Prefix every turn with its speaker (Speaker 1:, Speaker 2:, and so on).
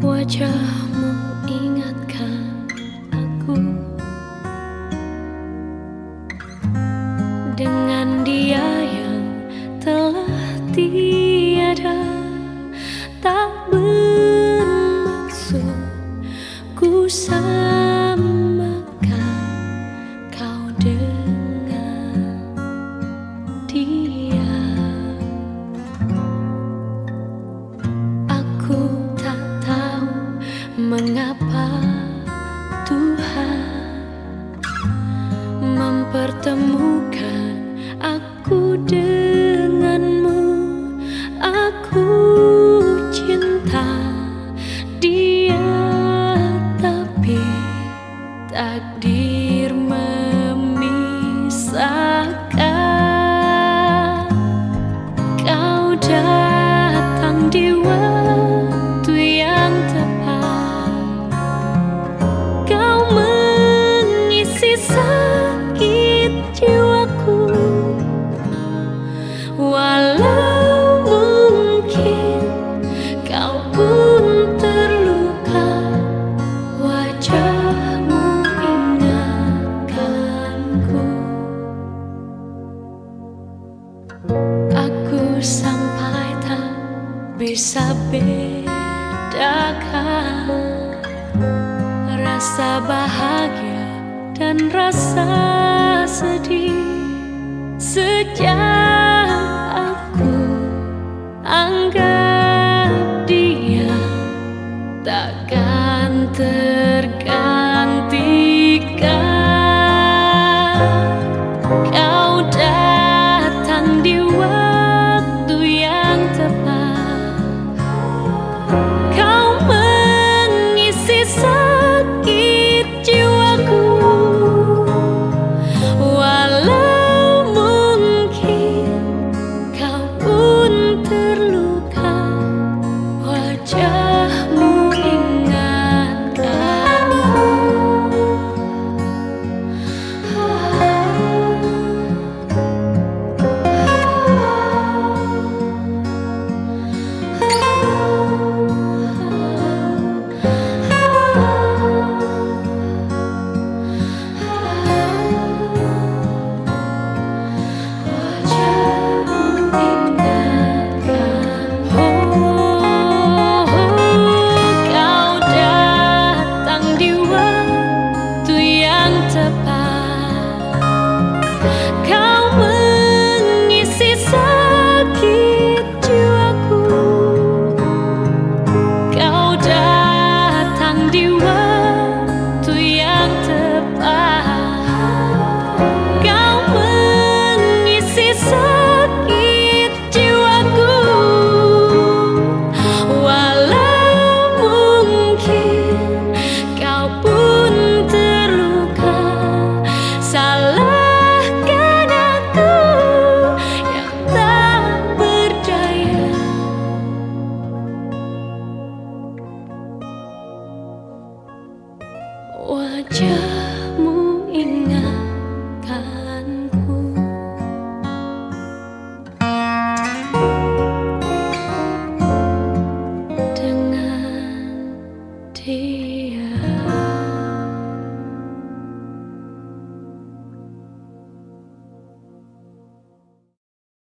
Speaker 1: Wajahmu ingatkan aku dengan dia yang telah tiada. Tak bermaksud ku samakan kau dengan dia. Aku tak tahu mengapa Tuhan mempertemukan aku denganmu. Aku cinta dia, tapi takdir memisahkan. Kau datang di waktu yang tepat. Kau mengisi sakit jiwaku. Walau mungkin kau pun terluka, wajahmu ingatkanku. Aku sampai tak bisa bedakan rasa bahagia dan rasa sedih sejak aku anggap dia takkan tergantikan. Kau datang di waktu yang tepat. Kau mengisi sakit jiwaku. Walau mungkin kau pun terluka, wajahmu ingatkanku. Wajahmu ingatkanku. Dengan dia.